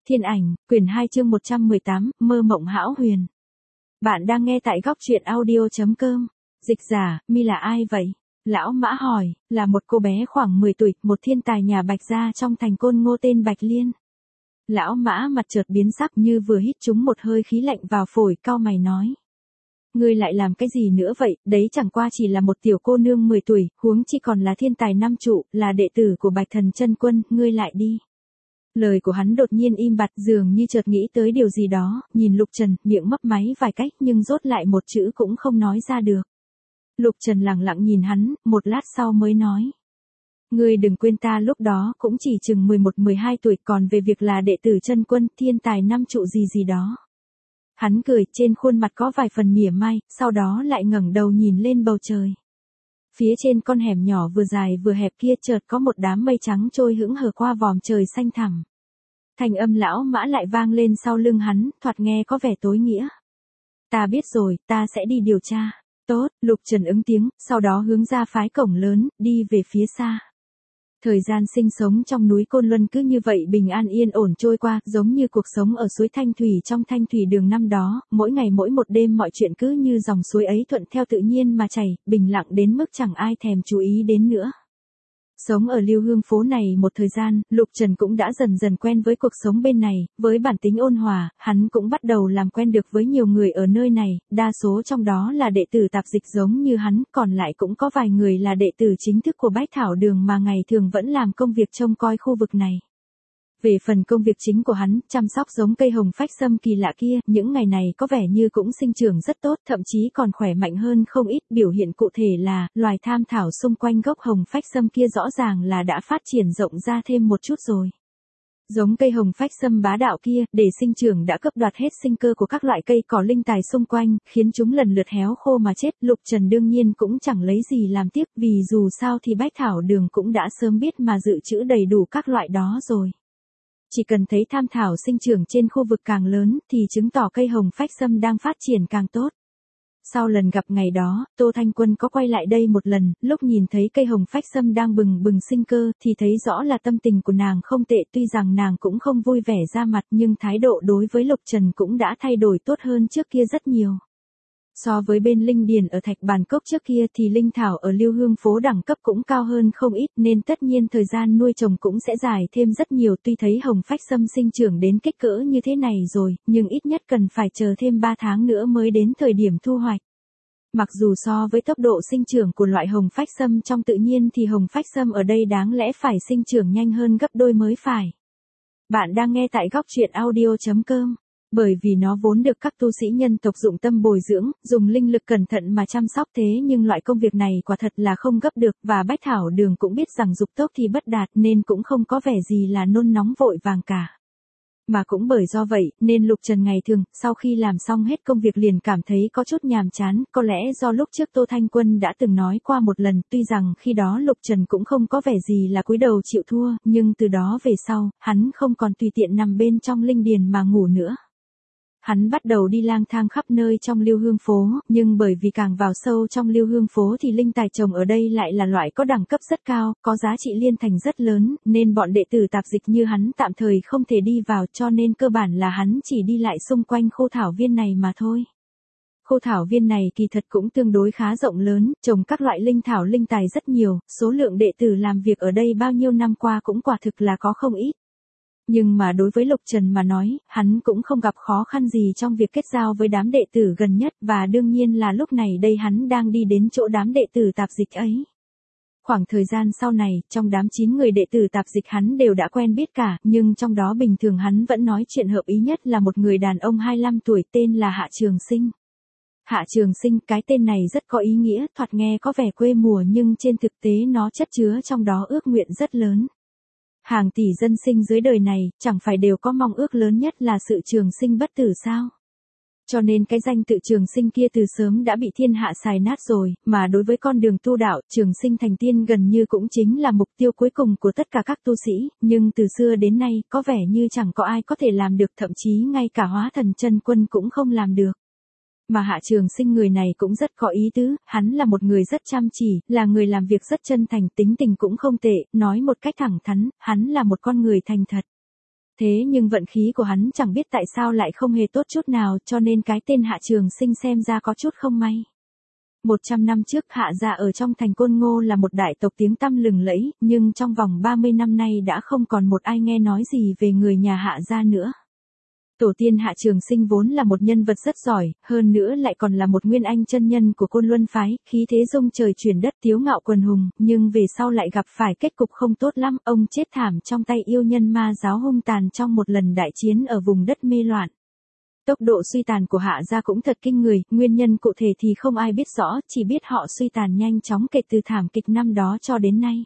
Thiên ảnh, quyển 2 chương 118, mơ mộng hão huyền. Bạn đang nghe tại góc truyện audio.com. Dịch giả, mi là ai vậy? Lão Mã hỏi, là một cô bé khoảng 10 tuổi, một thiên tài nhà Bạch gia trong thành Côn Ngô tên Bạch Liên. Lão Mã mặt chợt biến sắc như vừa hít trúng một hơi khí lạnh vào phổi, cau mày nói. Ngươi lại làm cái gì nữa vậy, đấy chẳng qua chỉ là một tiểu cô nương 10 tuổi, huống chi còn là thiên tài năm trụ, là đệ tử của Bạch Thần Chân Quân, ngươi lại đi. Lời của hắn đột nhiên im bặt, dường như chợt nghĩ tới điều gì đó, nhìn Lục Trần, miệng mấp máy vài cách nhưng rốt lại một chữ cũng không nói ra được. Lục Trần lặng lặng nhìn hắn, một lát sau mới nói. Ngươi đừng quên ta lúc đó cũng chỉ chừng 11-12 tuổi, còn về việc là đệ tử Chân Quân, thiên tài năm trụ gì đó. Hắn cười, trên khuôn mặt có vài phần mỉa mai, sau đó lại ngẩng đầu nhìn lên bầu trời. Phía trên con hẻm nhỏ vừa dài vừa hẹp kia chợt có một đám mây trắng trôi hững hờ qua vòm trời xanh thẳm. Thanh âm Lão Mã lại vang lên sau lưng hắn, thoạt nghe có vẻ tối nghĩa. Ta biết rồi, ta sẽ đi điều tra. Tốt, Lục Trần ứng tiếng, sau đó hướng ra phái cổng lớn, đi về phía xa. Thời gian sinh sống trong núi Côn Luân cứ như vậy bình an yên ổn trôi qua, giống như cuộc sống ở suối Thanh Thủy trong Thanh Thủy Đường năm đó, mỗi ngày mỗi một đêm mọi chuyện cứ như dòng suối ấy thuận theo tự nhiên mà chảy, bình lặng đến mức chẳng ai thèm chú ý đến nữa. Sống ở Lưu Hương phố này một thời gian, Lục Trần cũng đã dần dần quen với cuộc sống bên này, với bản tính ôn hòa, hắn cũng bắt đầu làm quen được với nhiều người ở nơi này, đa số trong đó là đệ tử tạp dịch giống như hắn, còn lại cũng có vài người là đệ tử chính thức của Bách Thảo Đường mà ngày thường vẫn làm công việc trông coi khu vực này. Về phần công việc chính của hắn, chăm sóc giống cây hồng phách sâm kỳ lạ kia, những ngày này có vẻ như cũng sinh trưởng rất tốt, thậm chí còn khỏe mạnh hơn không ít, biểu hiện cụ thể là, loài tham thảo xung quanh gốc hồng phách sâm kia rõ ràng là đã phát triển rộng ra thêm một chút rồi. Giống cây hồng phách sâm bá đạo kia, để sinh trưởng đã cướp đoạt hết sinh cơ của các loại cây cỏ linh tài xung quanh, khiến chúng lần lượt héo khô mà chết. Lục Trần đương nhiên cũng chẳng lấy gì làm tiếc, vì dù sao thì Bách Thảo Đường cũng đã sớm biết mà dự trữ đầy đủ các loại đó rồi. Chỉ cần thấy tham thảo sinh trưởng trên khu vực càng lớn, thì chứng tỏ cây hồng phách sâm đang phát triển càng tốt. Sau lần gặp ngày đó, Tô Thanh Quân có quay lại đây một lần, lúc nhìn thấy cây hồng phách sâm đang bừng bừng sinh cơ, thì thấy rõ là tâm tình của nàng không tệ, tuy rằng nàng cũng không vui vẻ ra mặt nhưng thái độ đối với Lục Trần cũng đã thay đổi tốt hơn trước kia rất nhiều. So với bên linh điền ở Thạch Bàn Cốc trước kia thì linh thảo ở Lưu Hương phố đẳng cấp cũng cao hơn không ít, nên tất nhiên thời gian nuôi trồng cũng sẽ dài thêm rất nhiều. Tuy thấy hồng phách sâm sinh trưởng đến kích cỡ như thế này rồi, nhưng ít nhất cần phải chờ thêm 3 tháng nữa mới đến thời điểm thu hoạch. Mặc dù so với tốc độ sinh trưởng của loại hồng phách sâm trong tự nhiên thì hồng phách sâm ở đây đáng lẽ phải sinh trưởng nhanh hơn gấp đôi mới phải. Bạn đang nghe tại góc truyện audio.com. Bởi vì nó vốn được các tu sĩ nhân tộc dụng tâm bồi dưỡng, dùng linh lực cẩn thận mà chăm sóc, thế nhưng loại công việc này quả thật là không gấp được, và Bách Thảo Đường cũng biết rằng dục tốc thì bất đạt nên cũng không có vẻ gì là nôn nóng vội vàng cả. Mà cũng bởi do vậy, nên Lục Trần ngày thường, sau khi làm xong hết công việc liền cảm thấy có chút nhàm chán, có lẽ do lúc trước Tô Thanh Quân đã từng nói qua một lần, tuy rằng khi đó Lục Trần cũng không có vẻ gì là cúi đầu chịu thua, nhưng từ đó về sau, hắn không còn tùy tiện nằm bên trong linh điền mà ngủ nữa. Hắn bắt đầu đi lang thang khắp nơi trong Lưu Hương phố, nhưng bởi vì càng vào sâu trong Lưu Hương phố thì linh tài trồng ở đây lại là loại có đẳng cấp rất cao, có giá trị liên thành rất lớn, nên bọn đệ tử tạp dịch như hắn tạm thời không thể đi vào, cho nên cơ bản là hắn chỉ đi lại xung quanh khu thảo viên này mà thôi. Khu thảo viên này kỳ thật cũng tương đối khá rộng lớn, trồng các loại linh thảo linh tài rất nhiều, số lượng đệ tử làm việc ở đây bao nhiêu năm qua cũng quả thực là có không ít. Nhưng mà đối với Lục Trần mà nói, hắn cũng không gặp khó khăn gì trong việc kết giao với đám đệ tử gần nhất, và đương nhiên là lúc này đây hắn đang đi đến chỗ đám đệ tử tạp dịch ấy. Khoảng thời gian sau này, trong đám 9 người đệ tử tạp dịch hắn đều đã quen biết cả, nhưng trong đó bình thường hắn vẫn nói chuyện hợp ý nhất là một người đàn ông 25 tuổi tên là Hạ Trường Sinh. Hạ Trường Sinh, cái tên này rất có ý nghĩa, thoạt nghe có vẻ quê mùa nhưng trên thực tế nó chất chứa trong đó ước nguyện rất lớn. Hàng tỷ dân sinh dưới đời này, chẳng phải đều có mong ước lớn nhất là sự trường sinh bất tử sao? Cho nên cái danh tự trường sinh kia từ sớm đã bị thiên hạ xài nát rồi, mà đối với con đường tu đạo, trường sinh thành tiên gần như cũng chính là mục tiêu cuối cùng của tất cả các tu sĩ, nhưng từ xưa đến nay, có vẻ như chẳng có ai có thể làm được, thậm chí ngay cả Hóa Thần Chân Quân cũng không làm được. Mà Hạ Trường Sinh người này cũng rất có ý tứ, hắn là một người rất chăm chỉ, là người làm việc rất chân thành, tính tình cũng không tệ, nói một cách thẳng thắn, hắn là một con người thành thật. Thế nhưng vận khí của hắn chẳng biết tại sao lại không hề tốt chút nào, cho nên cái tên Hạ Trường Sinh xem ra có chút không may. 100 năm trước Hạ gia ở trong thành Côn Ngô là một đại tộc tiếng tăm lừng lẫy, nhưng trong vòng 30 năm nay đã không còn một ai nghe nói gì về người nhà Hạ gia nữa. Tổ tiên Hạ Trường Sinh vốn là một nhân vật rất giỏi, hơn nữa lại còn là một nguyên anh chân nhân của Côn Luân phái, khí thế rung trời chuyển đất, tiếu ngạo quần hùng, nhưng về sau lại gặp phải kết cục không tốt lắm, ông chết thảm trong tay yêu nhân ma giáo hung tàn trong một lần đại chiến ở vùng đất mê loạn. Tốc độ suy tàn của Hạ gia cũng thật kinh người, nguyên nhân cụ thể thì không ai biết rõ, chỉ biết họ suy tàn nhanh chóng kể từ thảm kịch năm đó cho đến nay.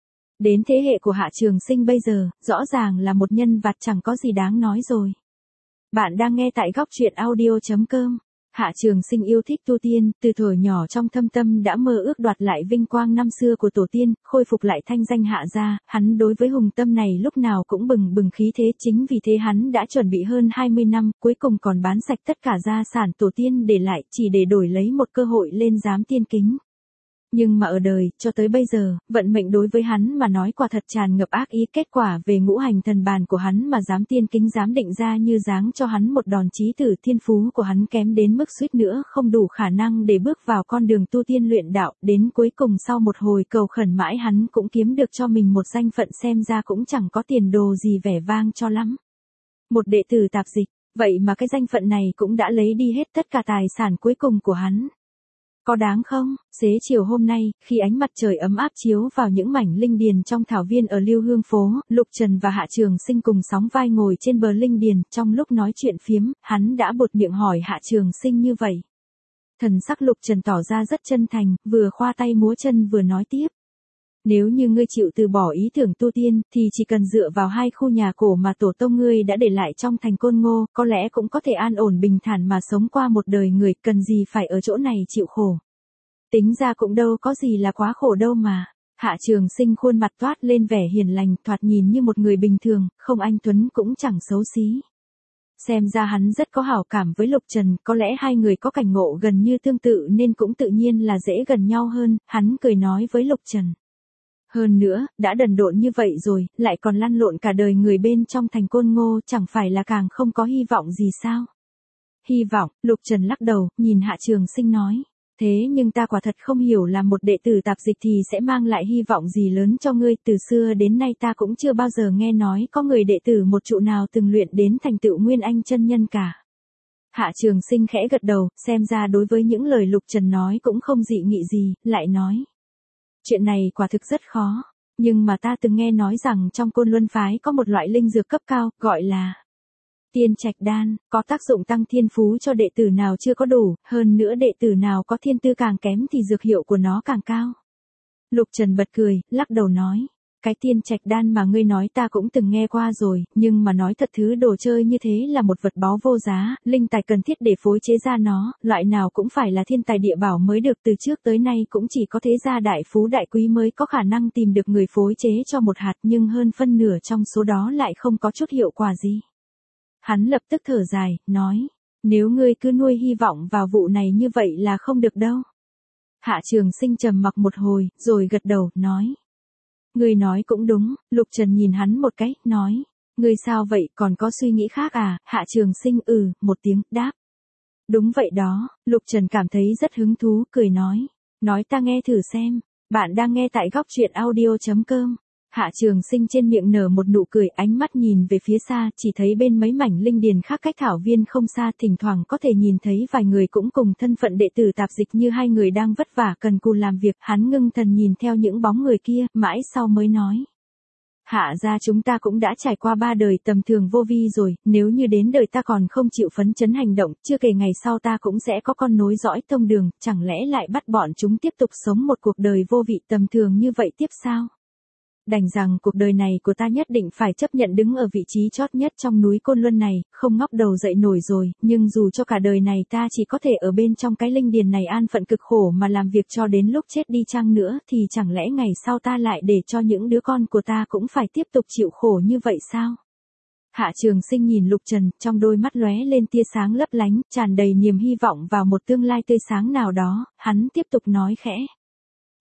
Đến thế hệ của Hạ Trường Sinh bây giờ, rõ ràng là một nhân vật chẳng có gì đáng nói rồi. Bạn đang nghe tại góc truyện audio.com. Hạ Trường Sinh yêu thích tu tiên, từ thuở nhỏ trong thâm tâm đã mơ ước đoạt lại vinh quang năm xưa của tổ tiên, khôi phục lại thanh danh Hạ gia, hắn đối với hùng tâm này lúc nào cũng bừng bừng khí thế, chính vì thế hắn đã chuẩn bị hơn 20 năm, cuối cùng còn bán sạch tất cả gia sản tổ tiên để lại, chỉ để đổi lấy một cơ hội lên giám tiên kính. Nhưng mà ở đời, cho tới bây giờ, vận mệnh đối với hắn mà nói quả thật tràn ngập ác ý, kết quả về ngũ hành thần bàn của hắn mà giám tiên kính dám định ra như giáng cho hắn một đòn chí tử, thiên phú của hắn kém đến mức suýt nữa không đủ khả năng để bước vào con đường tu tiên luyện đạo, đến cuối cùng sau một hồi cầu khẩn mãi hắn cũng kiếm được cho mình một danh phận xem ra cũng chẳng có tiền đồ gì vẻ vang cho lắm. Một đệ tử tạp dịch, vậy mà cái danh phận này cũng đã lấy đi hết tất cả tài sản cuối cùng của hắn. Có đáng không? Xế chiều hôm nay, khi ánh mặt trời ấm áp chiếu vào những mảnh linh điền trong thảo viên ở Lưu Hương phố, Lục Trần và Hạ Trường Sinh cùng sóng vai ngồi trên bờ linh điền, trong lúc nói chuyện phiếm, hắn đã buột miệng hỏi Hạ Trường Sinh như vậy. Thần sắc Lục Trần tỏ ra rất chân thành, vừa khoa tay múa chân vừa nói tiếp. Nếu như ngươi chịu từ bỏ ý tưởng tu tiên, thì chỉ cần dựa vào hai khu nhà cổ mà tổ tông ngươi đã để lại trong thành Côn Ngô, có lẽ cũng có thể an ổn bình thản mà sống qua một đời người, cần gì phải ở chỗ này chịu khổ. Tính ra cũng đâu có gì là quá khổ đâu mà. Hạ Trường Sinh khuôn mặt toát lên vẻ hiền lành, thoạt nhìn như một người bình thường, không anh tuấn cũng chẳng xấu xí. Xem ra hắn rất có hảo cảm với Lục Trần, có lẽ hai người có cảnh ngộ gần như tương tự nên cũng tự nhiên là dễ gần nhau hơn, hắn cười nói với Lục Trần. Hơn nữa, đã đần độn như vậy rồi, lại còn lăn lộn cả đời người bên trong thành Côn Ngô, chẳng phải là càng không có hy vọng gì sao? Hy vọng, Lục Trần lắc đầu, nhìn Hạ Trường Sinh nói. Thế nhưng ta quả thật không hiểu là một đệ tử tạp dịch thì sẽ mang lại hy vọng gì lớn cho ngươi, từ xưa đến nay ta cũng chưa bao giờ nghe nói có người đệ tử một trụ nào từng luyện đến thành tựu nguyên anh chân nhân cả. Hạ Trường Sinh khẽ gật đầu, xem ra đối với những lời Lục Trần nói cũng không dị nghị gì, lại nói. Chuyện này quả thực rất khó, nhưng mà ta từng nghe nói rằng trong Côn Luân phái có một loại linh dược cấp cao, gọi là Tiên Trạch Đan, có tác dụng tăng thiên phú cho đệ tử nào chưa có đủ, hơn nữa đệ tử nào có thiên tư càng kém thì dược hiệu của nó càng cao. Lục Trần bật cười, lắc đầu nói. Cái Tiên Trạch Đan mà ngươi nói ta cũng từng nghe qua rồi, nhưng mà nói thật thứ đồ chơi như thế là một vật báu vô giá, linh tài cần thiết để phối chế ra nó, loại nào cũng phải là thiên tài địa bảo mới được, từ trước tới nay cũng chỉ có thế gia đại phú đại quý mới có khả năng tìm được người phối chế cho một hạt, nhưng hơn phân nửa trong số đó lại không có chút hiệu quả gì. Hắn lập tức thở dài, nói, nếu ngươi cứ nuôi hy vọng vào vụ này như vậy là không được đâu. Hạ Trường Sinh trầm mặc một hồi, rồi gật đầu, nói. Ngươi nói cũng đúng, Lục Trần nhìn hắn một cái, nói. Ngươi sao vậy, còn có suy nghĩ khác à? Hạ Trường Sinh một tiếng, đáp. Đúng vậy đó, Lục Trần cảm thấy rất hứng thú, cười nói. Nói ta nghe thử xem, bạn đang nghe tại góc truyện audio.com. Hạ Trường Sinh trên miệng nở một nụ cười, ánh mắt nhìn về phía xa, chỉ thấy bên mấy mảnh linh điền khác cách thảo viên không xa, thỉnh thoảng có thể nhìn thấy vài người cũng cùng thân phận đệ tử tạp dịch như hai người đang vất vả cần cù làm việc, hắn ngưng thần nhìn theo những bóng người kia, mãi sau mới nói. Hạ gia chúng ta cũng đã trải qua 3 đời tầm thường vô vi rồi, nếu như đến đời ta còn không chịu phấn chấn hành động, chưa kể ngày sau ta cũng sẽ có con nối dõi tông đường, chẳng lẽ lại bắt bọn chúng tiếp tục sống một cuộc đời vô vị tầm thường như vậy tiếp sao? Đành rằng cuộc đời này của ta nhất định phải chấp nhận đứng ở vị trí chót nhất trong núi Côn Luân này, không ngóc đầu dậy nổi rồi, nhưng dù cho cả đời này ta chỉ có thể ở bên trong cái linh điền này an phận cực khổ mà làm việc cho đến lúc chết đi chăng nữa, thì chẳng lẽ ngày sau ta lại để cho những đứa con của ta cũng phải tiếp tục chịu khổ như vậy sao? Hạ Trường Sinh nhìn Lục Trần, trong đôi mắt lóe lên tia sáng lấp lánh, tràn đầy niềm hy vọng vào một tương lai tươi sáng nào đó, hắn tiếp tục nói khẽ.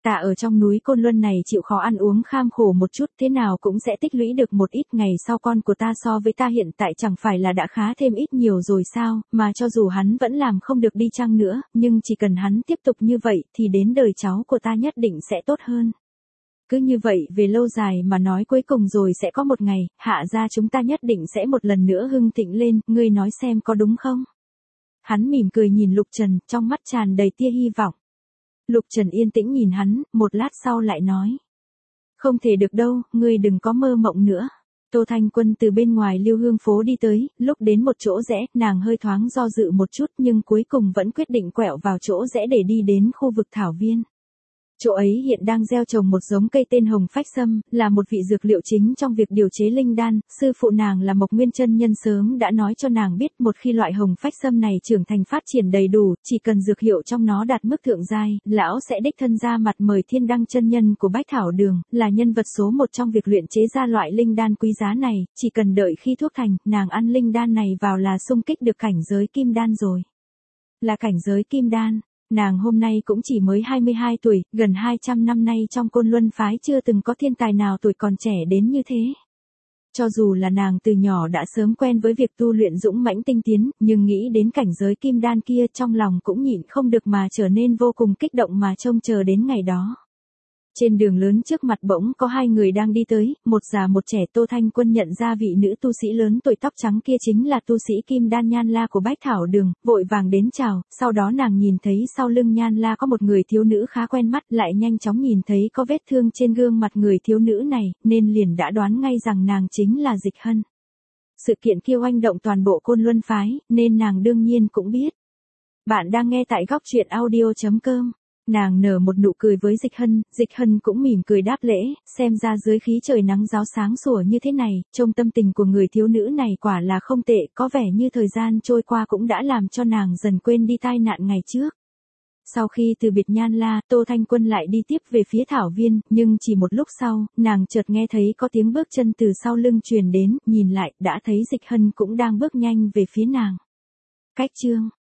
Ta ở trong núi Côn Luân này chịu khó ăn uống kham khổ một chút, thế nào cũng sẽ tích lũy được một ít, ngày sau con của ta so với ta hiện tại chẳng phải là đã khá thêm ít nhiều rồi sao, mà cho dù hắn vẫn làm không được đi chăng nữa, nhưng chỉ cần hắn tiếp tục như vậy thì đến đời cháu của ta nhất định sẽ tốt hơn. Cứ như vậy về lâu dài mà nói, cuối cùng rồi sẽ có một ngày, Hạ gia chúng ta nhất định sẽ một lần nữa hưng thịnh lên, ngươi nói xem có đúng không? Hắn mỉm cười nhìn Lục Trần, trong mắt tràn đầy tia hy vọng. Lục Trần yên tĩnh nhìn hắn, một lát sau lại nói. Không thể được đâu, ngươi đừng có mơ mộng nữa. Tô Thanh Quân từ bên ngoài Lưu Hương phố đi tới, lúc đến một chỗ rẽ, nàng hơi thoáng do dự một chút nhưng cuối cùng vẫn quyết định quẹo vào chỗ rẽ để đi đến khu vực thảo viên. Chỗ ấy hiện đang gieo trồng một giống cây tên hồng phách sâm, là một vị dược liệu chính trong việc điều chế linh đan. Sư phụ nàng là Mộc Nguyên chân nhân sớm đã nói cho nàng biết, một khi loại hồng phách sâm này trưởng thành phát triển đầy đủ, chỉ cần dược hiệu trong nó đạt mức thượng giai, lão sẽ đích thân ra mặt mời Thiên Đăng chân nhân của Bách Thảo Đường, là nhân vật số một trong việc luyện chế ra loại linh đan quý giá này. Chỉ cần đợi khi thuốc thành, nàng ăn linh đan này vào là xung kích được cảnh giới kim đan rồi. Là cảnh giới kim đan. Nàng hôm nay cũng chỉ mới 22 tuổi, gần 200 năm nay trong Côn Luân phái chưa từng có thiên tài nào tuổi còn trẻ đến như thế. Cho dù là nàng từ nhỏ đã sớm quen với việc tu luyện dũng mãnh tinh tiến, nhưng nghĩ đến cảnh giới kim đan kia trong lòng cũng nhịn không được mà trở nên vô cùng kích động mà trông chờ đến ngày đó. Trên đường lớn trước mặt bỗng có hai người đang đi tới, một già một trẻ. Tô Thanh Quân nhận ra vị nữ tu sĩ lớn tuổi tóc trắng kia chính là tu sĩ Kim Đan Nhan La của Bách Thảo Đường, vội vàng đến chào. Sau đó nàng nhìn thấy sau lưng Nhan La có một người thiếu nữ khá quen mắt, lại nhanh chóng nhìn thấy có vết thương trên gương mặt người thiếu nữ này, nên liền đã đoán ngay rằng nàng chính là Dịch Hân. Sự kiện kia oanh động toàn bộ Côn Luân phái, nên nàng đương nhiên cũng biết. Bạn đang nghe tại góc truyện audio.com. Nàng nở một nụ cười với Dịch Hân cũng mỉm cười đáp lễ, xem ra dưới khí trời nắng ráo sáng sủa như thế này, trông tâm tình của người thiếu nữ này quả là không tệ, có vẻ như thời gian trôi qua cũng đã làm cho nàng dần quên đi tai nạn ngày trước. Sau khi từ biệt Nhan La, Tô Thanh Quân lại đi tiếp về phía thảo viên, nhưng chỉ một lúc sau, nàng chợt nghe thấy có tiếng bước chân từ sau lưng truyền đến, nhìn lại, đã thấy Dịch Hân cũng đang bước nhanh về phía nàng. Cách chương